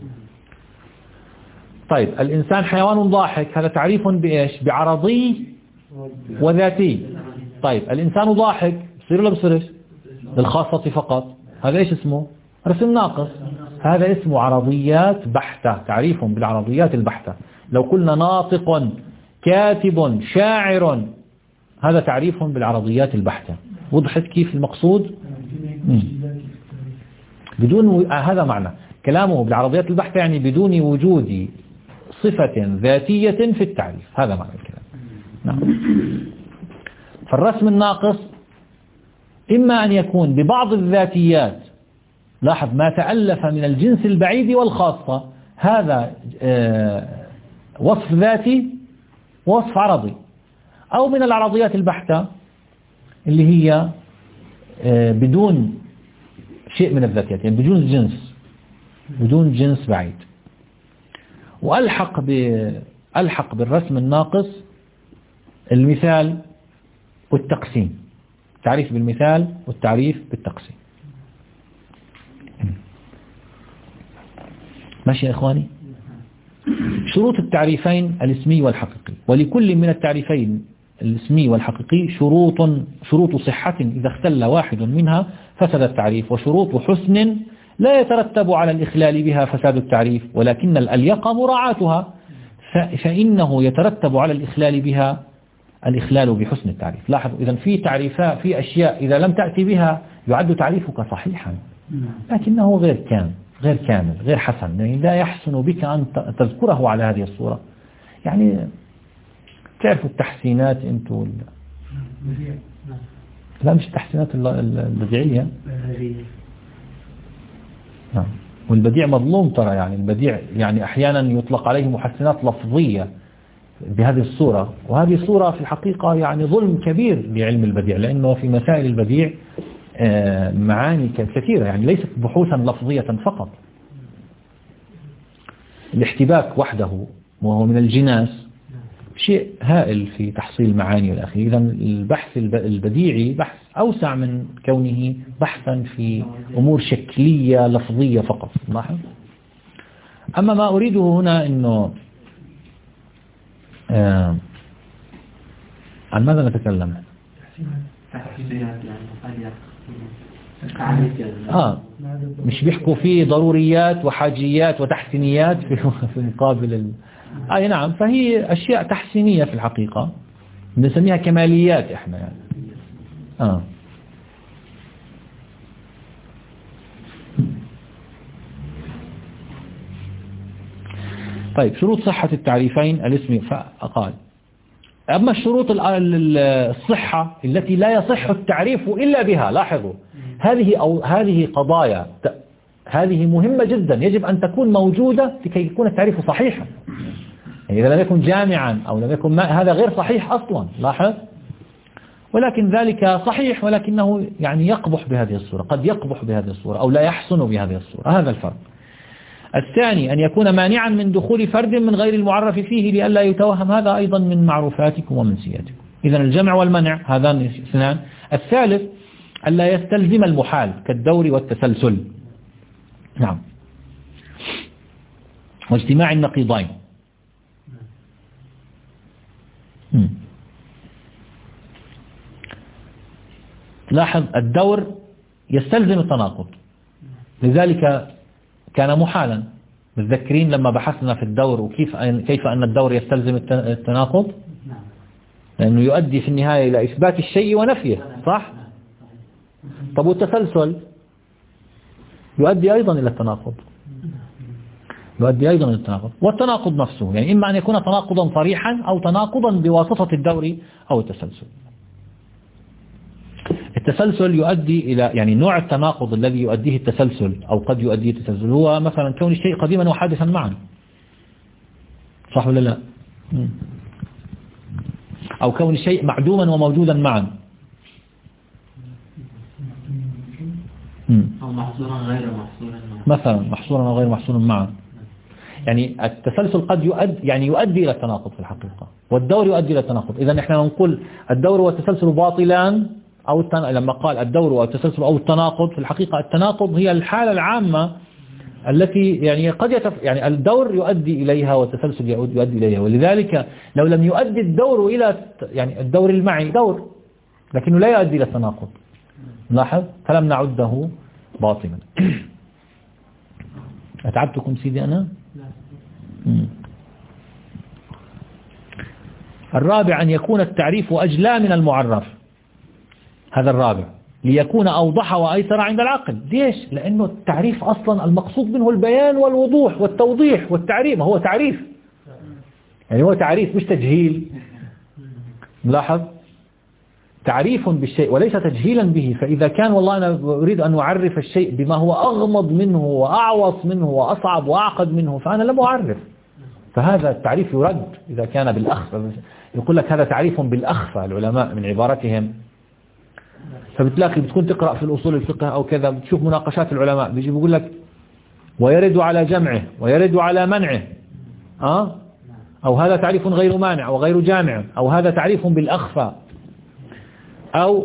طيب الإنسان حيوان ضاحك، هذا تعريف بإيش؟ بعرضي وذاتي. طيب الإنسان ضاحك بصير ولا بصيرش؟ بالخاصة فقط، هذا إيش اسمه؟ رسم ناقص. هذا اسمه عرضيات بحتة، تعريف بالعرضيات البحتة. لو قلنا ناطق كاتب شاعر، هذا تعريف بالعرضيات البحتة. وضحت كيف المقصود؟ بدون هذا معنى كلامه بالعرضيات البحتة، يعني بدون وجود صفة ذاتية في التعريف، هذا معنى الكلام. نعم. فالرسم الناقص إما أن يكون ببعض الذاتيات، لاحظ ما تألف من الجنس البعيد والخاصة، هذا وصف ذاتي ووصف عرضي، أو من العرضيات البحتة اللي هي بدون شيء من الذاتيات، يعني بدون جنس بعيد. وألحق بالرسم الناقص المثال والتقسيم، تعريف بالمثال والتعريف بالتقسيم. ماشي يا إخواني؟ شروط التعريفين الاسمي والحقيقي، ولكل من التعريفين الاسمي والحقيقي شروط صحة إذا اختل واحد منها فسد التعريف، وشروط حسن لا يترتب على الإخلال بها فساد التعريف، ولكن الأليق مراعاتها، فإنه يترتب على الإخلال بها الإخلال بحسن التعريف. لاحظوا إذن في تعريفات، في أشياء إذا لم تأتي بها يعد تعريفك صحيحا، لكنه غير كامل غير حسن، يعني لا يحسن بك أن تذكره على هذه الصورة. يعني تعرفوا التحسينات أنتوا لا مش التحسينات البديعية. نعم. والبديع مظلوم ترى، يعني البديع يعني أحيانا يطلق عليه محسنات لفظية بهذه الصورة، وهذه الصورة في الحقيقة يعني ظلم كبير لعلم البديع، لأنه في مسائل البديع معاني كثيرة، يعني ليست بحوثا لفظية فقط. الاحتباك وحده وهو من الجناس شيء هائل في تحصيل معاني الأخير. إذن البحث البديعي بحث أوسع من كونه بحثا في أمور شكلية لفظية فقط. لاحظ. أما ما أريده هنا إنه عن ماذا نتكلم؟ مش بيحكوا فيه ضروريات وحاجيات وتحسينيات في مقابل أي نعم، فهي أشياء تحسينية في الحقيقة بنسميها كماليات إحنا يعني. طيب شروط صحة التعريفين الاسمي فقال أما الشروط الصحة التي لا يصح التعريف إلا بها، لاحظوا هذه قضايا هذه مهمة جدا، يجب أن تكون موجودة لكي يكون التعريف صحيحا. يعني إذا لم يكن جامعا أو لم يكن هذا غير صحيح أصلا. لاحظ. ولكن ذلك صحيح ولكنه يعني يقبح بهذه الصورة، قد يقبح بهذه الصورة أو لا يحسن بهذه الصورة، هذا الفرق. الثاني أن يكون مانعا من دخول فرد من غير المعرف فيه لئلا يتوهم، هذا أيضا من معروفاتكم ومن سياتكم. إذن الجمع والمنع هذان اثنان. الثالث ألا يستلزم المحال كالدور والتسلسل. نعم. واجتماع النقيضين. لاحظ الدور يستلزم التناقض، لذلك كان محالا. متذكرين لما بحثنا في الدور وكيف أن الدور يستلزم التناقض، لأنه يؤدي في النهاية إلى إثبات الشيء ونفيه، صح؟ طب والتسلسل يؤدي أيضا إلى التناقض، والتناقض نفسه يعني إما أن يكون تناقضا صريحا أو تناقضا بواسطة الدور أو التسلسل. التسلسل يؤدي إلى يعني نوع التناقض الذي يؤديه التسلسل أو قد يؤديه التسلسل هو مثلا كون الشيء قديما وحادثا معا، صح ولا لا؟ أو كون الشيء معدوما وموجودا معا، أو محصورا غير محصورا مثلا محصورا أو غير محصورا معا. يعني التسلسل قد يؤدي إلى التناقض في الحقيقة، والدور يؤدي إلى التناقض. إذا نحن نقول الدور والتسلسل باطلان، أو لما قال الدور والتسلسل أو التناقض، في الحقيقة التناقض هي الحالة العامة التي يعني يعني الدور يؤدي إليها والتسلسل يؤدي إليها. ولذلك لو لم يؤدي الدور إلى يعني الدور المعي دور لكنه لا يؤدي إلى التناقض، لاحظ، فلم نعده باطلا. أتعبتكم سيدي أنا؟ الرابع أن يكون التعريف أجلى من المعرف، هذا الرابع، ليكون أوضح وأيسر عند العقل. ليش؟ لأنه التعريف أصلا المقصود منه البيان والوضوح والتوضيح والتعريف، هو تعريف، يعني هو تعريف مش تجهيل. ملاحظ، تعريف بالشيء وليس تجهيلا به. فإذا كان والله أنا أريد أن أعرف الشيء بما هو أغمض منه وأعوص منه وأصعب وأعقد منه فأنا لم أعرف، فهذا التعريف يرد إذا كان بالأخفى. يقول لك هذا تعريف بالأخفى، العلماء من عبارتهم. فبتلاقي بتكون تقرأ في الأصول الفقه أو كذا، بتشوف مناقشات العلماء بيجي بيقول لك ويرد على جمعه ويرد على منعه، أو هذا تعريف غير مانع وغير جامع، أو هذا تعريف بالأخفى، أو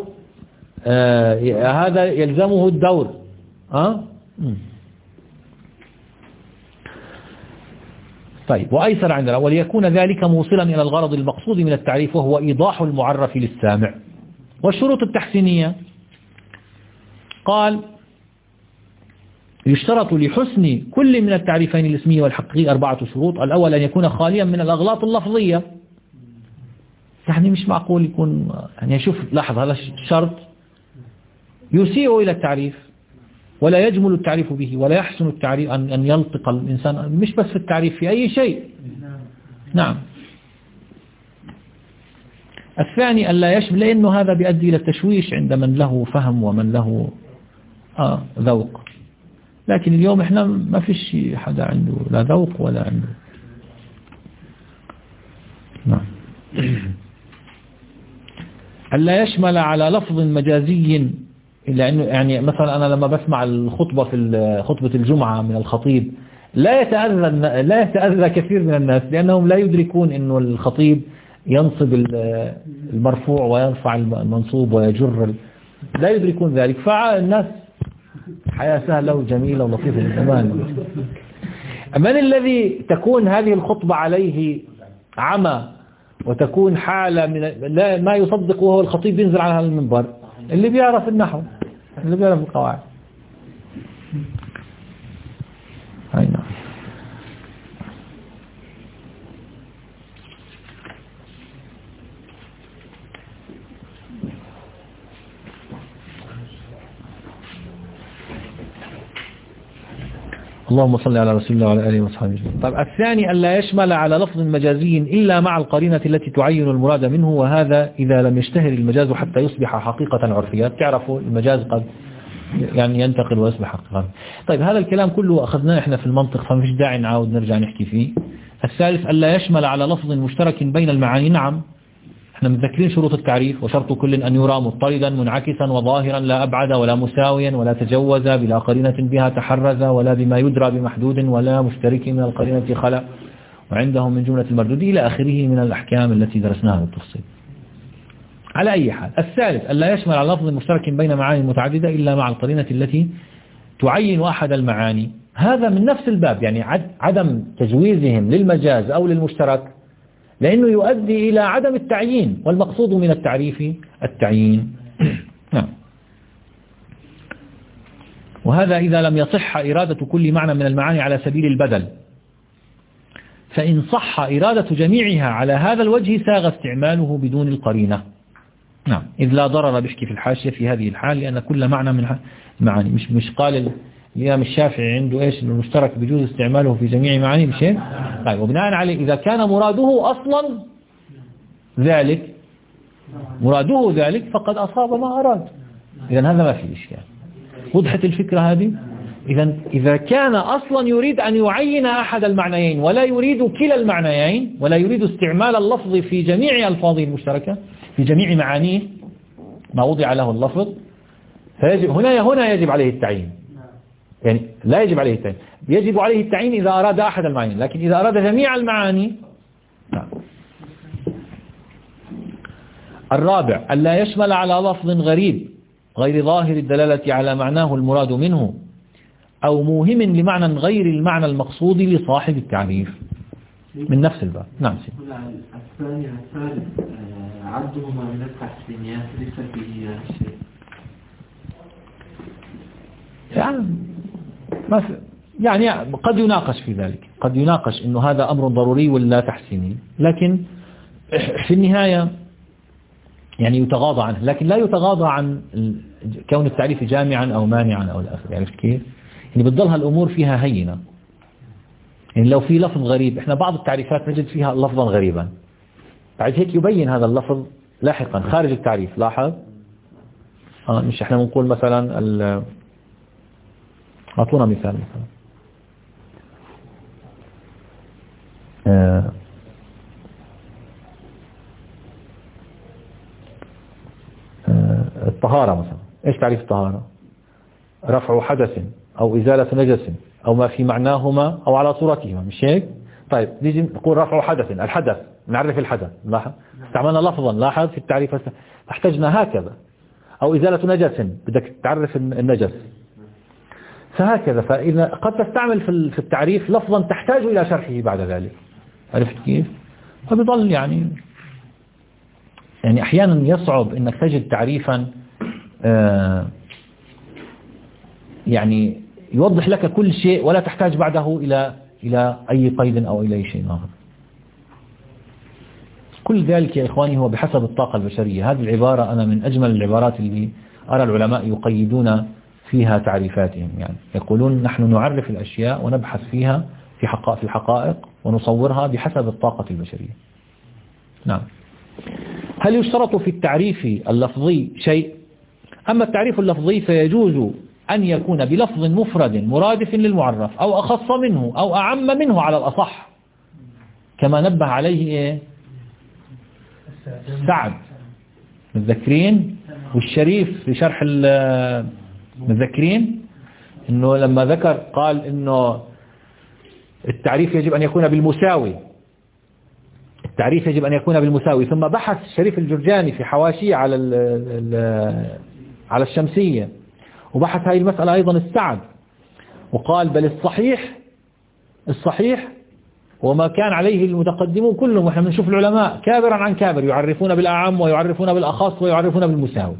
هذا يلزمه الدور. طيب، وأيسر عندنا وليكون ذلك موصلا إلى الغرض المقصود من التعريف وهو إيضاح المعرف للسامع. والشروط التحسينية قال يشترط لحسن كل من التعريفين الاسمي والحقيقي 4 شروط. الأول أن يكون خاليا من الأغلاط اللفظية، يعني مش معقول يكون يعني شوف لاحظ هذا الشرط يسيء إلى التعريف ولا يجمل التعريف به ولا يحسن التعريف أن يلتق الإنسان مش بس في التعريف في أي شيء. نعم. الثاني ألا يشمل، لأنه هذا بيؤدي إلى التشويش عند من له فهم ومن له ذوق. لكن اليوم احنا ما فيش حدا عنده لا ذوق ولا عنده. نعم. ألا يشمل على لفظ مجازي، إلا أنه يعني مثلا أنا لما بسمع الخطبة في خطبة الجمعة من الخطيب لا يتأذى كثير من الناس، لأنهم لا يدركون أنه الخطيب ينصب المرفوع ويرفع المنصوب ويجر، لا يدركون ذلك. فالناس حياة سهلة وجميلة ولطيفة جدا. من الذي تكون هذه الخطبة عليه عمى وتكون حالة من لا ما يصدق وهو الخطيب ينزل على هذا المنبر؟ اللي بيعرف النحو، اللي بيعرف القواعد. هاي نعم. اللهم صل على رسول الله وعلى آله وصحبه. طيب الثاني ألا يشمل على لفظ مجازي إلا مع القرينة التي تعين المراد منه، وهذا إذا لم يشتهر المجاز حتى يصبح حقيقة عرفية. تعرفوا المجاز قد يعني ينتقل ويصبح حقيقة. طيب هذا الكلام كله أخذناه إحنا في المنطق، فمش داعي نعاود نرجع نحكي فيه. الثالث ألا يشمل على لفظ مشترك بين المعاني. نعم احنا متذكرين شروط التعريف، وشرط كل أن يرى مضطردا منعكسا وظاهرا لا أبعد ولا مساويا ولا تجوز بلا قرينة بها تحرز ولا بما يدرى بمحدود ولا مشترك من القرينة خلق، وعندهم من جملة المردود إلى آخره من الأحكام التي درسناها بالتفصيل. على أي حال، الثالث ألا يشمل على لفظ مشترك بين معاني متعددة إلا مع القرينة التي تعين أحد المعاني. هذا من نفس الباب، يعني عدم تجويزهم للمجاز أو للمشترك لأنه يؤدي إلى عدم التعيين، والمقصود من التعريف التعيين. نعم. وهذا إذا لم يصح إرادة كل معنى من المعاني على سبيل البدل، فإن صح إرادة جميعها على هذا الوجه ساغ استعماله بدون القرينة. نعم. إذ لا ضرر بحكي في الحاشية في هذه الحال، لأن كل معنى من المعاني مش قال الإمام الشافعي عنده إيش المشترك بيجوز استعماله في جميع معاني مش؟ طيب وبناء عليه إذا كان مراده أصلا ذلك فقد أصاب ما أراد. إذا هذا ما في إشكال. وضحت الفكرة هذه؟ إذا كان أصلا يريد أن يعين أحد المعنيين ولا يريد كلا المعنيين ولا يريد استعمال اللفظ في جميع ألفاظه المشتركة في جميع معانيه ما وضع له اللفظ، فيجب هنا يجب عليه التعيين. يعني لا يجب عليه التعيين، يجب عليه التعيين إذا أراد أحد المعاني، لكن إذا أراد جميع المعاني لا. الرابع ألا يشمل على لفظ غريب غير ظاهر الدلالة على معناه المراد منه أو موهم لمعنى غير المعنى المقصود لصاحب التعريف. من نفس الباب. نعم سيدي. الثاني والثالث عدهما من التحسينيات ليس فيه شيء يعني قد يناقش في ذلك، قد يناقش إنه هذا أمر ضروري ولا تحسيني، لكن في النهاية يعني يتغاضى عنه، لكن لا يتغاضى عن كون التعريف جامعا أو مانعا أو الآخر. يعني كيف؟ يعني بتضلها الأمور فيها هينة. يعني لو في لفظ غريب، احنا بعض التعريفات نجد فيها لفظا غريبا، بعد هيك يبين هذا اللفظ لاحقا خارج التعريف. لاحظ مش احنا بنقول مثلا أعطونا مثال مثلا الطهارة مثلا. ايش تعريف الطهارة؟ رفع حدث أو إزالة نجس أو ما في معناهما أو على صورتهما، مش هيك؟ طيب نيجي نقول رفع حدث، الحدث نعرف الحدث، لاحظ استعملنا لفظا، لاحظ في التعريف احتجنا هكذا. أو إزالة نجس بدك تعرف النجس، فهكذا. فإذا قد تستعمل في التعريف لفظا تحتاج إلى شرحه بعد ذلك. عرفت كيف؟ فبيضل يعني أحيانا يصعب أنك تجد تعريفا يعني يوضح لك كل شيء ولا تحتاج بعده إلى أي قيد أو إلى أي شيء آخر. كل ذلك يا إخواني هو بحسب الطاقة البشرية. هذه العبارة أنا من أجمل العبارات اللي أرى العلماء يقيدون فيها تعريفاتهم. يعني يقولون نحن نعرف الأشياء ونبحث فيها في الحقائق ونصورها بحسب الطاقة البشرية. نعم. هل يشترط في التعريف اللفظي شيء؟ أما التعريف اللفظي فيجوز أن يكون بلفظ مفرد مرادف للمعرف أو أخص منه أو أعم منه على الأصح، كما نبه عليه سعد متذكرين والشريف في شرح المتذكرين، إنه لما ذكر قال إنه التعريف يجب أن يكون بالمساوي، التعريف يجب أن يكون بالمساوي. ثم بحث الشريف الجرجاني في حواشيه على الشمسية وبحث هذه المسألة أيضا السعد، وقال بل الصحيح وما كان عليه المتقدمون كلهم، وإحنا بنشوف العلماء كابرا عن كابر يعرفون بالأعم ويعرفون بالأخص ويعرفون بالمساوي.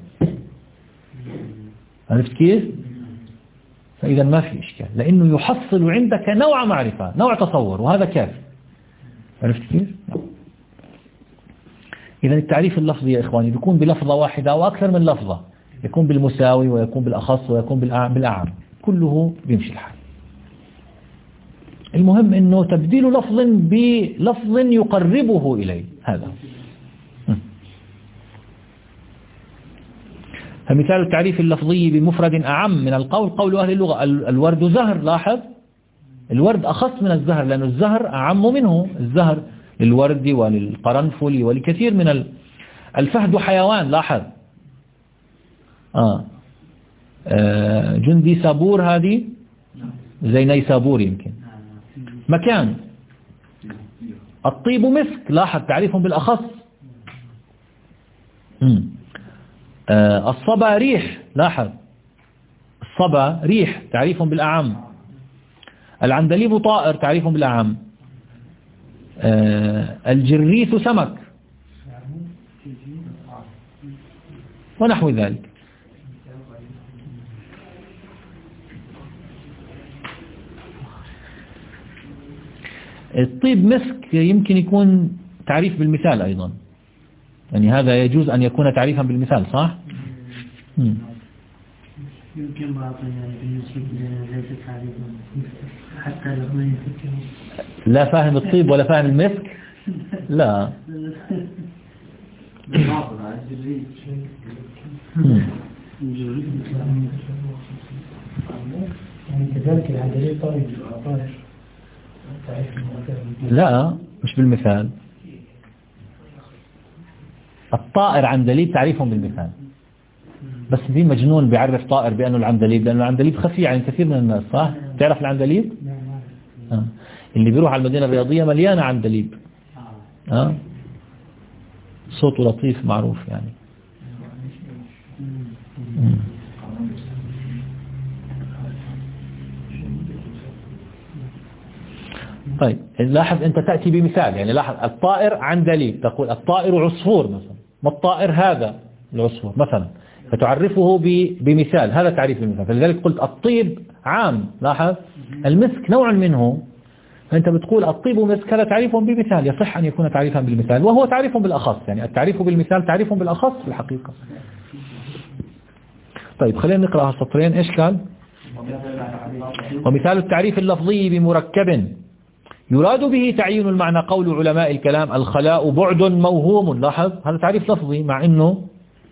عرفت كيف؟ فإذا ما في إشكال، لأنه يحصل عندك نوع معرفة، نوع تصور، وهذا كافي. عرفت كيف؟ إذا التعريف اللفظي يا إخواني بيكون بلفظة واحدة أو أكثر من لفظة، يكون بالمساوي ويكون بالأخص ويكون بالأعم، كله بيمشي الحال. المهم أنه تبديل لفظ بلفظ يقربه إليه، هذا. فمثال التعريف اللفظي بمفرد أعم من القول قول أهل اللغة الورد زهر. لاحظ الورد أخص من الزهر لأن الزهر أعم منه، الزهر للورد وللقرنفل ولكثير من الفهد حيوان. لاحظ جندي سابور هذه زي نيسابور يمكن. مكان الطيب مسك، لاحظ تعريفهم بالأخص. الصبا ريح، لاحظ الصبا ريح تعريفهم بالأعم. العندليب طائر تعريفهم بالأعم. الجريث سمك ونحو ذلك. الطيب مسك يمكن يكون تعريف بالمثال أيضا، يعني هذا يجوز أن يكون تعريفا بالمثال، صح؟ يمكن بعض بالنسبة ليس تعريفا حتى لو لا فاهم الطيب ولا فاهم المسك، لا. كذلك العندليب طائر. لا مش بالمثال، الطائر عندليب تعريفهم بالمثال، بس في مجنون بيعرف طائر بأنه العندليب، لأنه العندليب خفي يعني كثير من الناس، صح؟ تعرف العندليب؟ اللي بيروح على المدينة الرياضية مليانة عندليب. صوته لطيف معروف يعني. طيب لاحظ أنت تأتي بمثال، يعني لاحظ الطائر عندليب، تقول الطائر عصفور مثلا، ما الطائر هذا العصفور مثلا، فتعرفه بمثال، هذا تعريف المثال. فلذلك قلت الطيب عام، لاحظ المسك نوع منه، فأنت بتقول الطيب ومسك، هذا تعريف بمثال، يصح أن يكون تعريفا بالمثال، وهو تعريف بالأخص، يعني التعريف بالمثال تعريف بالأخص في الحقيقة. طيب خلينا نقرأ السطرين. إيش قال؟ ومثال التعريف اللفظي بمركب يراد به تعيين المعنى قول علماء الكلام الخلاء بعد موهوم. لاحظ هذا تعريف لفظي مع انه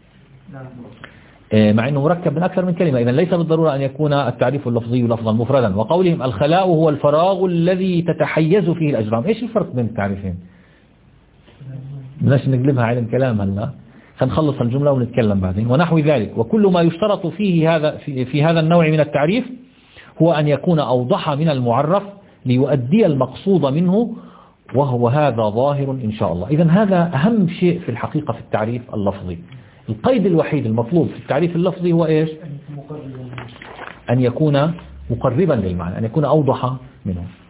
مركب من أكثر من كلمة، إذن ليس بالضرورة أن يكون التعريف اللفظي لفظا مفردا. وقولهم الخلاء هو الفراغ الذي تتحيز فيه الأجرام. إيش الفرق بين التعريفين؟ بدناش نقلبها علم كلام هلا، خنخلص الجملة ونتكلم بعدين. ونحو ذلك. وكل ما يشترط فيه في هذا النوع من التعريف هو أن يكون أوضح من المعرف ليؤدي المقصود منه، وهو هذا ظاهر إن شاء الله. إذن هذا أهم شيء في الحقيقة في التعريف اللفظي. القيد الوحيد المطلوب في التعريف اللفظي هو إيش؟ أن يكون مقربا للمعنى، أن يكون أوضح منه.